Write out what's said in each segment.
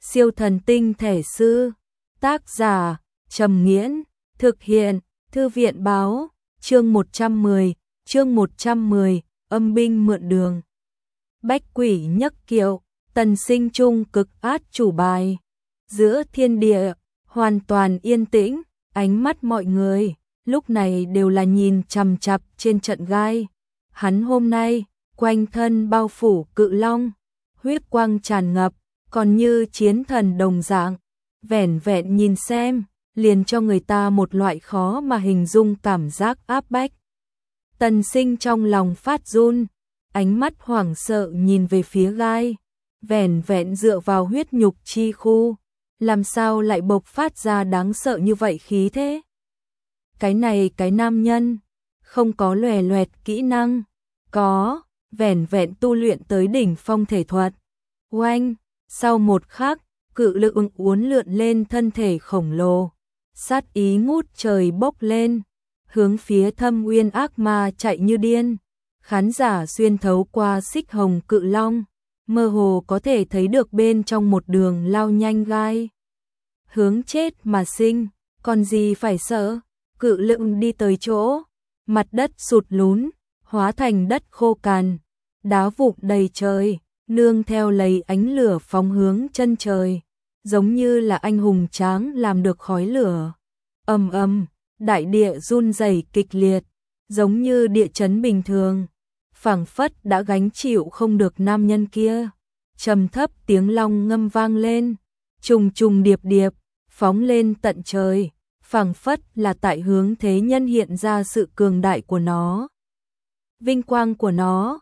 Siêu thần tinh thể sư. Tác giả Trầm Nghiễn. Thực hiện Thư viện báo. Chương 110, âm binh mượn đường. Bách quỷ nhấc kiệu, tần sinh trung cực át chủ bài. Giữa thiên địa hoàn toàn yên tĩnh, ánh mắt mọi người lúc này đều là nhìn chằm chằm trên trận gai. Hắn hôm nay quanh thân bao phủ cự long, huyết quang tràn ngập, còn như chiến thần đồng dạng. Vẻn vẹn nhìn xem, liền cho người ta một loại khó mà hình dung cảm giác áp bách. Tần sinh trong lòng phát run, ánh mắt hoảng sợ nhìn về phía gai, vẻn vẹn dựa vào huyết nhục chi khu, làm sao lại bộc phát ra đáng sợ như vậy khí thế. Cái này cái nam nhân, không có lòe loẹt kỹ năng, có, vẻn vẹn tu luyện tới đỉnh phong thể thuật. Oanh, sau một khắc, cự lực uốn lượn lên thân thể khổng lồ, sát ý ngút trời bốc lên, hướng phía Thâm Uyên ác ma chạy như điên. Khán giả xuyên thấu qua xích hồng cự long, mơ hồ có thể thấy được bên trong một đường lao nhanh gai. Hướng chết mà sinh, còn gì phải sợ, cự lực đi tới chỗ, mặt đất sụt lún, hóa thành đất khô cằn, đá vụn đầy trời, nương theo lấy ánh lửa phóng hướng chân trời, giống như là anh hùng tráng làm được khói lửa. Ầm ầm, đại địa run rẩy kịch liệt, giống như địa chấn bình thường, phảng phất đã gánh chịu không được nam nhân kia. Trầm thấp tiếng long ngâm vang lên, trùng trùng điệp điệp, phóng lên tận trời, phảng phất là tại hướng thế nhân hiện ra sự cường đại của nó. Vinh quang của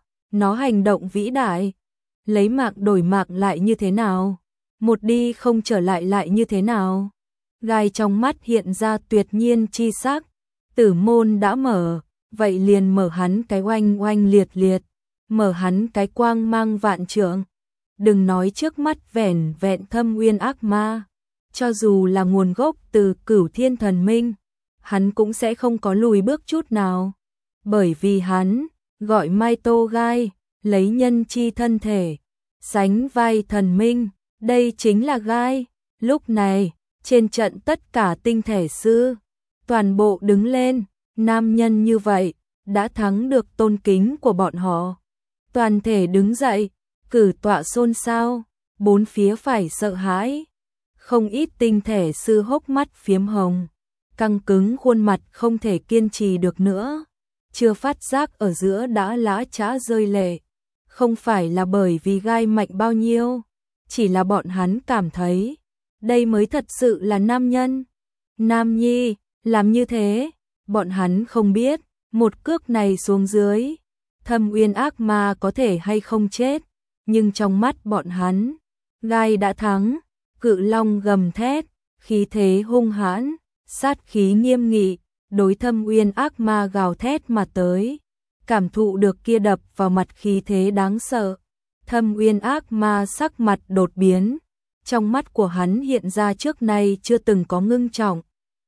nó hành động vĩ đại, lấy mạng đổi mạng lại như thế nào? Một đi không trở lại lại như thế nào? Gai trong mắt hiện ra tuyệt nhiên chi sắc, tử môn đã mở, vậy liền mở hắn cái oanh oanh liệt liệt, mở hắn cái quang mang vạn trượng. Đừng nói trước mắt vẻn vẹn Thâm Uyên ác ma, cho dù là nguồn gốc từ Cửu Thiên Thần Minh, hắn cũng sẽ không có lùi bước chút nào, bởi vì hắn gọi Mai Tô Gai, lấy nhân chi thân thể, sánh vai thần minh, đây chính là gai. Lúc này, trên trận tất cả tinh thể sư, toàn bộ đứng lên, nam nhân như vậy, đã thắng được tôn kính của bọn họ. Toàn thể đứng dậy, cử tọa xôn xao, bốn phía phải sợ hãi. Không ít tinh thể sư hốc mắt phiếm hồng, căng cứng khuôn mặt không thể kiên trì được nữa. Chưa phát giác ở giữa đã lã chã rơi lệ. Không phải là bởi vì gai mạnh bao nhiêu, chỉ là bọn hắn cảm thấy đây mới thật sự là nam nhân. Nam nhi, làm như thế, bọn hắn không biết, một cước này xuống dưới, Thâm Uyên ác ma có thể hay không chết, nhưng trong mắt bọn hắn, gai đã thắng. Cự long gầm thét, khí thế hung hãn, sát khí nghiêm nghị, đối Thâm Uyên ác ma gào thét mà tới. Cảm thụ được kia đập vào mặt khí thế đáng sợ, Thâm Uyên ác ma sắc mặt đột biến, trong mắt của hắn hiện ra trước nay chưa từng có ngưng trọng.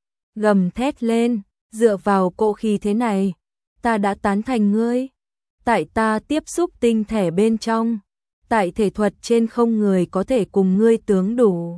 Gầm thét lên, dựa vào cỗ khí thế này, ta đã tán thành ngươi. Tại ta tiếp xúc tinh thể bên trong, tại thể thuật trên không người có thể cùng ngươi tướng đủ.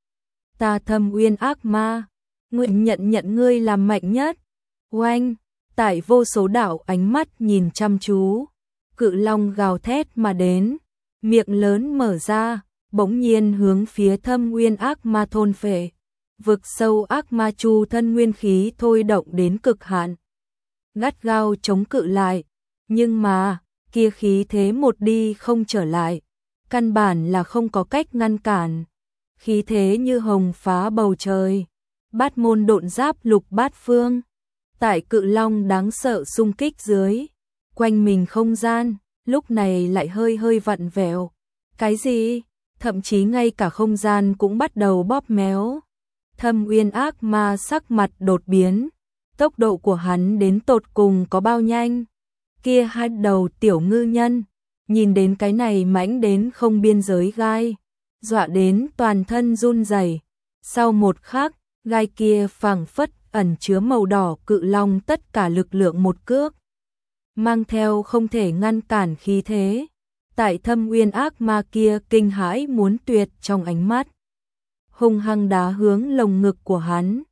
Ta Thâm Uyên ác ma, nguyện nhận ngươi làm mạnh nhất. Oanh! Tại vô số đạo ánh mắt nhìn chăm chú, cự long gào thét mà đến, miệng lớn mở ra, bỗng nhiên hướng phía Thâm Uyên ác ma thôn phệ. Vực sâu ác ma chu thân nguyên khí thôi động đến cực hạn, gắt gao chống cự lại, nhưng mà kia khí thế một đi không trở lại, căn bản là không có cách ngăn cản. Khí thế như hồng phá bầu trời, bát môn độn giáp lục bát phương. Tại cự long đáng sợ xung kích dưới, quanh mình không gian, lúc này lại hơi hơi vặn vẹo. Cái gì? Thậm chí ngay cả không gian cũng bắt đầu bóp méo. Thâm Uyên ác ma sắc mặt đột biến, tốc độ của hắn đến tột cùng có bao nhanh. Kia hai đầu tiểu ngư nhân, nhìn đến cái này mãnh đến không biên giới gai, dọa đến toàn thân run rẩy. Sau một khắc, gai kia phảng phất ẩn chứa màu đỏ cự long tất cả lực lượng một cước, mang theo không thể ngăn cản khí thế. Tại Thâm Uyên ác ma kia kinh hãi muốn tuyệt trong ánh mắt, hung hăng đá hướng lồng ngực của hắn.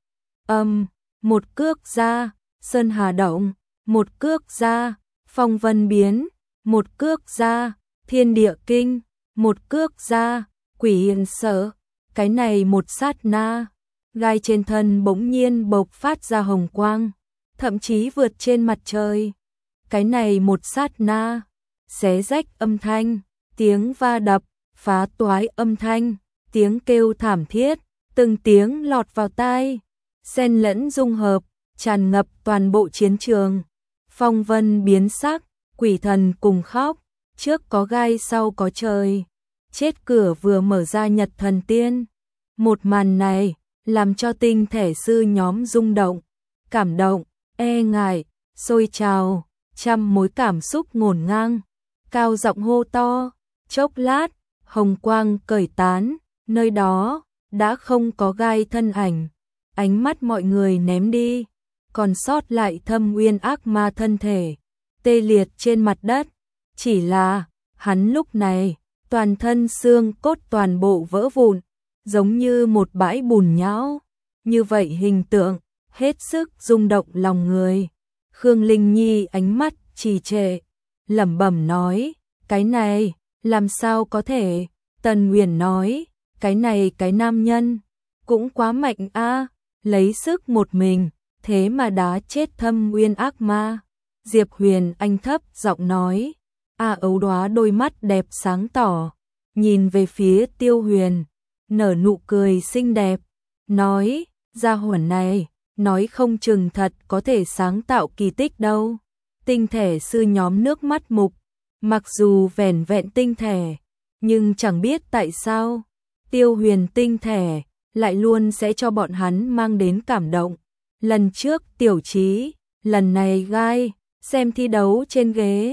Một cước ra, sơn hà động, một cước ra, phong vân biến, một cước ra, thiên địa kinh, một cước ra, quỷ hiền sợ. Cái này một sát na, gai trên thân bỗng nhiên bộc phát ra hồng quang, thậm chí vượt trên mặt trời. Cái này một sát na, xé rách âm thanh, tiếng va đập, phá toái âm thanh, tiếng kêu thảm thiết, từng tiếng lọt vào tai, xen lẫn dung hợp, tràn ngập toàn bộ chiến trường. Phong vân biến sắc, quỷ thần cùng khóc, trước có gai sau có trời. Chết cửa vừa mở ra Nhật Thần Tiên. Một màn này làm cho tinh thể sư nhóm rung động, cảm động, e ngại, sôi trào, trăm mối cảm xúc ngổn ngang, cao giọng hô to. Chốc lát, hồng quang cởi tán, nơi đó đã không có gai thân ảnh, ánh mắt mọi người ném đi, còn sót lại Thâm Uyên ác ma thân thể, tê liệt trên mặt đất. Chỉ là, hắn lúc này, toàn thân xương cốt toàn bộ vỡ vụn, giống như một bãi bùn nhão. Như vậy hình tượng, hết sức rung động lòng người. Khương Linh Nhi ánh mắt trì trệ, lẩm bẩm nói, cái này, làm sao có thể? Tần Uyển nói, cái này cái nam nhân, cũng quá mạnh a, lấy sức một mình, thế mà đá chết Thâm Uyên ác ma. Diệp Huyền Anh thấp giọng nói, Ấu Đóa đôi mắt đẹp sáng tỏ, nhìn về phía Tiêu Huyền, nở nụ cười xinh đẹp, nói, gia hỏa này, nói không chừng thật có thể sáng tạo kỳ tích đâu. Tinh thể sư nhóm nước mắt mục, mặc dù vẻn vẹn tinh thể, nhưng chẳng biết tại sao, Tiêu Huyền tinh thể lại luôn sẽ cho bọn hắn mang đến cảm động. Lần trước Tiểu Trí, lần này gai, xem thi đấu trên ghế.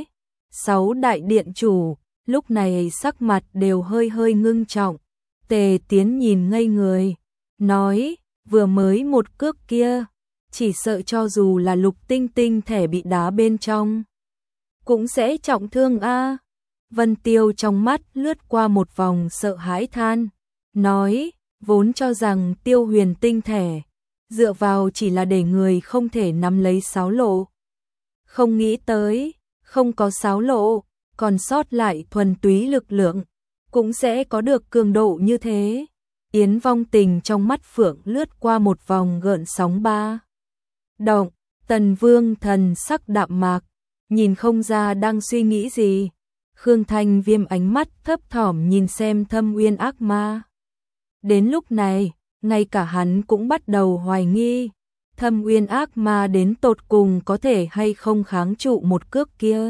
6 đại điện chủ, lúc này sắc mặt đều hơi hơi ngưng trọng. Tề Tiến nhìn ngây người, nói, vừa mới một cước kia, chỉ sợ cho dù là lục tinh tinh thể bị đá bên trong, cũng sẽ trọng thương a. Vân Tiêu trong mắt lướt qua một vòng sợ hãi than, nói, vốn cho rằng Tiêu Huyền tinh thể, dựa vào chỉ là để người không thể nắm lấy sáo lộ. Không nghĩ tới, không có sáo lộ, còn sót lại thuần túy lực lượng, cũng sẽ có được cường độ như thế. Yến Vong Tình trong mắt phượng lướt qua một vòng gợn sóng ba động. Tần Vương thần sắc đạm mạc, nhìn không ra đang suy nghĩ gì. Khương Thanh Viêm ánh mắt thấp thỏm nhìn xem Thâm Uyên ác ma. Đến lúc này, ngay cả hắn cũng bắt đầu hoài nghi, Thâm Uyên ác ma đến tột cùng có thể hay không kháng trụ một cước kia.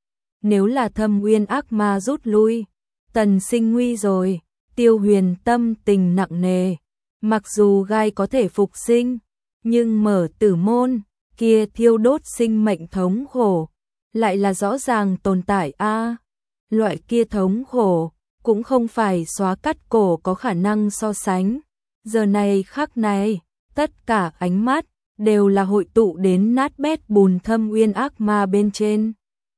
Nếu là Thâm Uyên ác ma rút lui, Tần Sinh nguy rồi. Tiêu Huyền tâm tình nặng nề, mặc dù gai có thể phục sinh, nhưng mở tử môn, kia thiêu đốt sinh mệnh thống khổ, lại là rõ ràng tồn tại a. Loại kia thống khổ, cũng không phải xóa cắt cổ có khả năng so sánh. Giờ này khắc này, tất cả ánh mắt, đều là hội tụ đến nát bét bùn Thâm Uyên ác ma bên trên.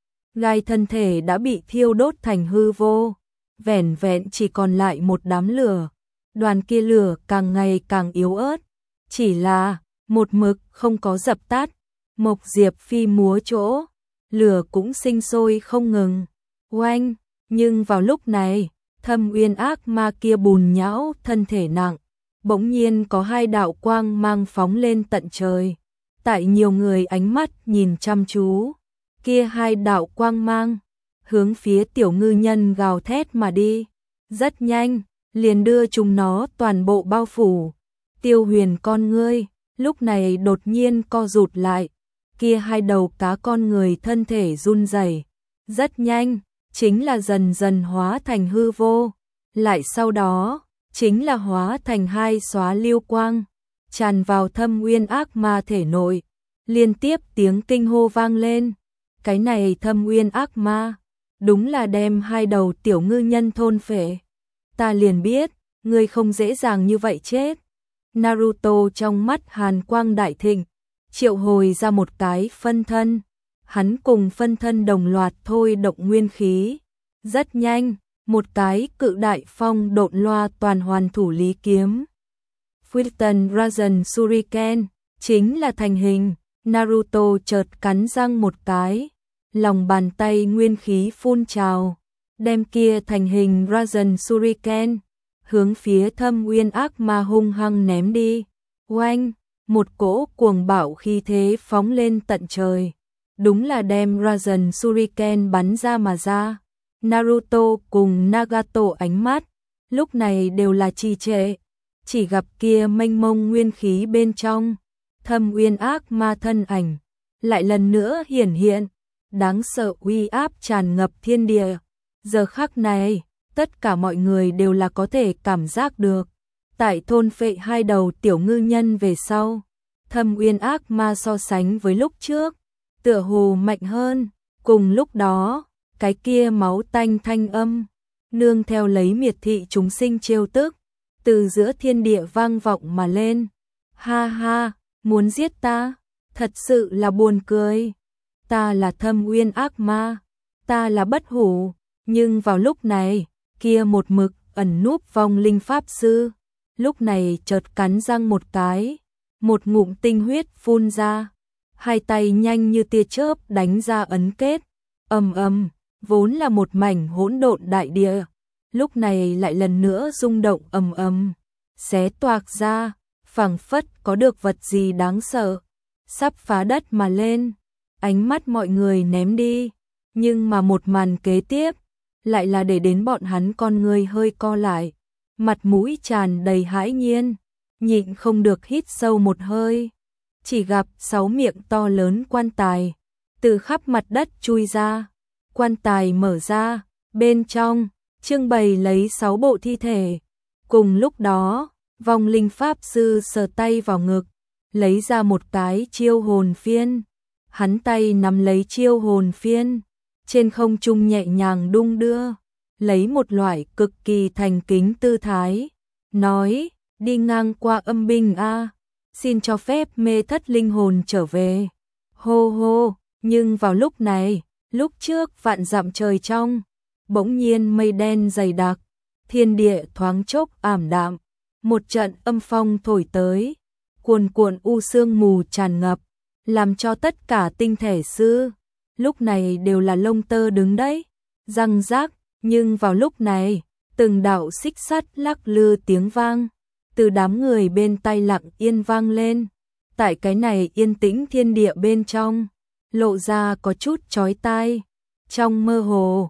Gai thân thể đã bị thiêu đốt thành hư vô. Vẻn vẹn chỉ còn lại một đám lửa, đoàn kia lửa càng ngày càng yếu ớt, chỉ là một mực không có dập tắt. Mộc Diệp Phi múa chỗ, lửa cũng sinh sôi không ngừng. Oanh, nhưng vào lúc này, Thâm Uyên ác ma kia bùn nhão thân thể nặng, bỗng nhiên có hai đạo quang mang phóng lên tận trời. Tại nhiều người ánh mắt nhìn chăm chú, kia hai đạo quang mang hướng phía Tiểu Ngư Nhân gào thét mà đi. Rất nhanh, liền đưa chúng nó toàn bộ bao phủ. Tiêu Huyền con ngươi, lúc này đột nhiên co rụt lại. Kia hai đầu cá con người thân thể run rẩy, rất nhanh, chính là dần dần hóa thành hư vô. Lại sau đó, chính là hóa thành hai xóa lưu quang, tràn vào Thâm Uyên ác ma thể nội. Liên tiếp tiếng kinh hô vang lên. Cái này Thâm Uyên ác ma, đúng là đem hai đầu Tiểu Ngư Nhân thôn phệ. Ta liền biết, ngươi không dễ dàng như vậy chết. Naruto trong mắt hàn quang đại thịnh, triệu hồi ra một cái phân thân. Hắn cùng phân thân đồng loạt thôi động nguyên khí. Rất nhanh, một cái cự đại phong độn loa toàn hoàn thủ lý kiếm. Futon Rasen Shuriken, chính là thành hình. Naruto chợt cắn răng một cái, lòng bàn tay nguyên khí phun trào, đem kia thành hình Rasen Shuriken hướng phía Thâm Uyên ác ma hung hăng ném đi. Oanh, một cỗ cuồng bạo khí thế phóng lên tận trời, đúng là đem Rasen Shuriken bắn ra mà ra. Naruto cùng Nagato ánh mắt lúc này đều là trì trệ, chỉ gặp kia mênh mông nguyên khí bên trong Thâm Uyên ác ma thân ảnh lại lần nữa hiển hiện, đáng sợ uy áp tràn ngập thiên địa. Giờ khắc này, tất cả mọi người đều là có thể cảm giác được, tại thôn phệ hai đầu tiểu ngư nhân về sau, Thâm Uyên ác ma so sánh với lúc trước, tựa hồ mạnh hơn. Cùng lúc đó, cái kia máu tanh thanh âm, nương theo lấy miệt thị chúng sinh trêu tức, từ giữa thiên địa vang vọng mà lên. Ha ha, muốn giết ta, thật sự là buồn cười. Ta là Thâm Uyên ác ma, ta là bất hủ. Nhưng vào lúc này, kia một mực ẩn núp vong linh pháp sư, lúc này chợt cắn răng một cái, một ngụm tinh huyết phun ra, hai tay nhanh như tia chớp đánh ra ấn kết. Ầm ầm, vốn là một mảnh hỗn độn đại địa, lúc này lại lần nữa rung động ầm ầm, xé toạc ra, phảng phất có được vật gì đáng sợ sắp phá đất mà lên. Ánh mắt mọi người ném đi, nhưng mà một màn kế tiếp lại là để đến bọn hắn con người hơi co lại, mặt mũi tràn đầy hãi nhiên, nhịn không được hít sâu một hơi. Chỉ gặp 6 miệng to lớn quan tài từ khắp mặt đất chui ra, quan tài mở ra, bên trong trưng bày lấy 6 bộ thi thể. Cùng lúc đó, vong linh pháp sư sờ tay vào ngực, lấy ra một cái chiêu hồn phiên, hắn tay nắm lấy chiêu hồn phiên, trên không trung nhẹ nhàng đung đưa, lấy một loại cực kỳ thành kính tư thái, nói: đi ngang qua âm binh a, xin cho phép mê thất linh hồn trở về. Hô hô, nhưng vào lúc này, lúc trước vạn dặm trời trong, bỗng nhiên mây đen dày đặc, thiên địa thoáng chốc ảm đạm, một trận âm phong thổi tới, cuồn cuộn u sương mù tràn ngập, làm cho tất cả tinh thể sư lúc này đều là lông tơ đứng đấy, răng rác. Nhưng vào lúc này, từng đạo xích sắt lắc lư tiếng vang từ đám người bên tai lặng yên vang lên. Tại cái này yên tĩnh thiên địa bên trong, lộ ra có chút chói tai. Trong mơ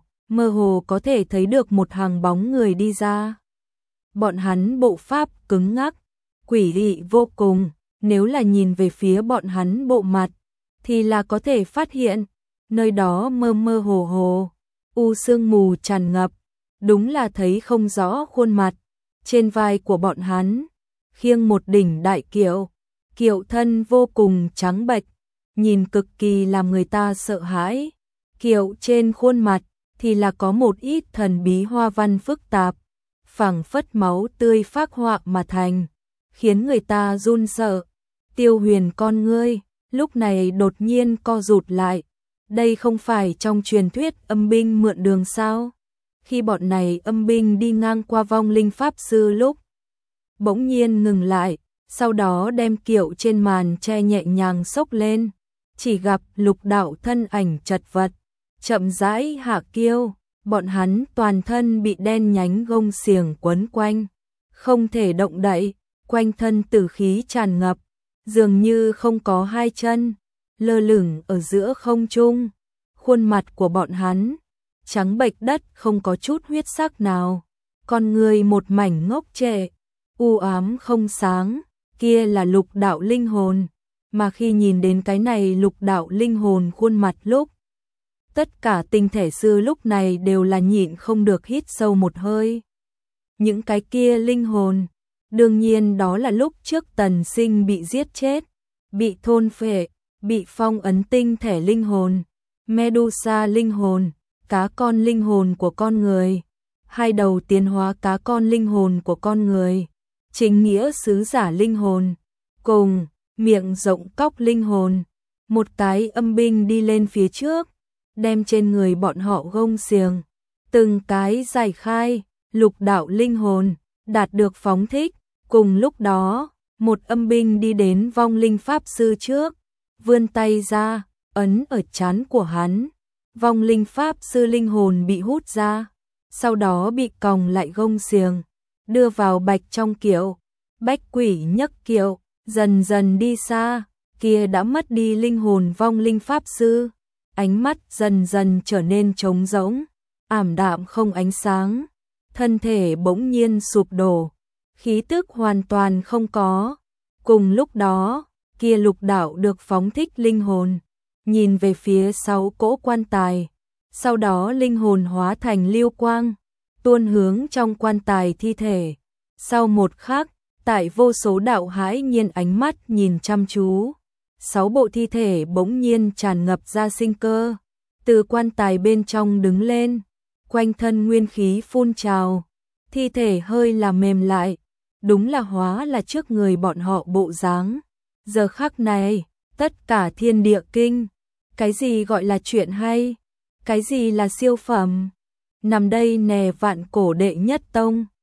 hồ có thể thấy được một hàng bóng người đi ra. Bọn hắn bộ pháp cứng ngắc, quỷ dị vô cùng, nếu là nhìn về phía bọn hắn bộ mặt thì là có thể phát hiện nơi đó mơ mơ hồ u sương mù tràn ngập, đúng là thấy không rõ khuôn mặt. Trên vai của bọn hắn khiêng một đỉnh đại kiệu, kiệu thân vô cùng trắng bệch, nhìn cực kỳ làm người ta sợ hãi. Kiệu trên khuôn mặt thì là có một ít thần bí hoa văn phức tạp, phảng phất máu tươi phác họa mà thành, khiến người ta run sợ. Tiêu Huyền con ngươi lúc này đột nhiên co rụt lại. Đây không phải trong truyền thuyết âm binh mượn đường sao? Khi bọn này âm binh đi ngang qua vong linh pháp sư lúc bỗng nhiên ngừng lại, sau đó đem kiệu trên màn che nhẹ nhàng xốc lên, chỉ gặp lục đạo thân ảnh chật vật, chậm rãi hạ kiêu, bọn hắn toàn thân bị đen nhánh gông xiềng quấn quanh, không thể động đậy, quanh thân tử khí tràn ngập, dường như không có hai chân, lơ lửng ở giữa không trung. Khuôn mặt của bọn hắn trắng bệch đất, không có chút huyết sắc nào, con người một mảnh ngốc trệ, u ám không sáng, kia là lục đạo linh hồn. Mà khi nhìn đến cái này lục đạo linh hồn khuôn mặt lúc, tất cả tinh thể sư lúc này đều là nhịn không được hít sâu một hơi. Những cái kia linh hồn, đương nhiên đó là lúc trước Tần Sinh bị giết chết, bị thôn phệ, bị phong ấn tinh thể linh hồn, Medusa linh hồn, cá con linh hồn của con người, hai đầu tiến hóa cá con linh hồn của con người, chính nghĩa sứ giả linh hồn, cùng miệng rộng cóc linh hồn. Một cái âm binh đi lên phía trước, đem trên người bọn họ gông xiềng từng cái giải khai, lục đạo linh hồn đạt được phóng thích, Cùng lúc đó, một âm binh đi đến vong linh pháp sư trước, vươn tay ra, ấn ở trán của hắn. Vong linh pháp sư linh hồn bị hút ra, sau đó bị còng lại gông xiềng, đưa vào bạch trong kiệu. Bách quỷ nhấc kiệu, dần dần đi xa, kia đã mất đi linh hồn vong linh pháp sư, ánh mắt dần dần trở nên trống rỗng, ảm đạm không ánh sáng, thân thể bỗng nhiên sụp đổ, khí tức hoàn toàn không có. Cùng lúc đó, kia lục đạo được phóng thích linh hồn, nhìn về phía 6 cỗ quan tài, sau đó linh hồn hóa thành lưu quang, tuôn hướng trong quan tài thi thể. Sau một khắc, tại vô số đạo hãi nhiên ánh mắt nhìn chăm chú, 6 bộ thi thể bỗng nhiên tràn ngập ra sinh cơ, từ quan tài bên trong đứng lên, quanh thân nguyên khí phun trào, thi thể hơi là mềm lại, đúng là hóa là trước người bọn họ bộ dáng. Giờ khắc này, tất cả thiên địa kinh, cái gì gọi là chuyện hay, cái gì là siêu phẩm, nằm đây nè vạn cổ đệ nhất tông.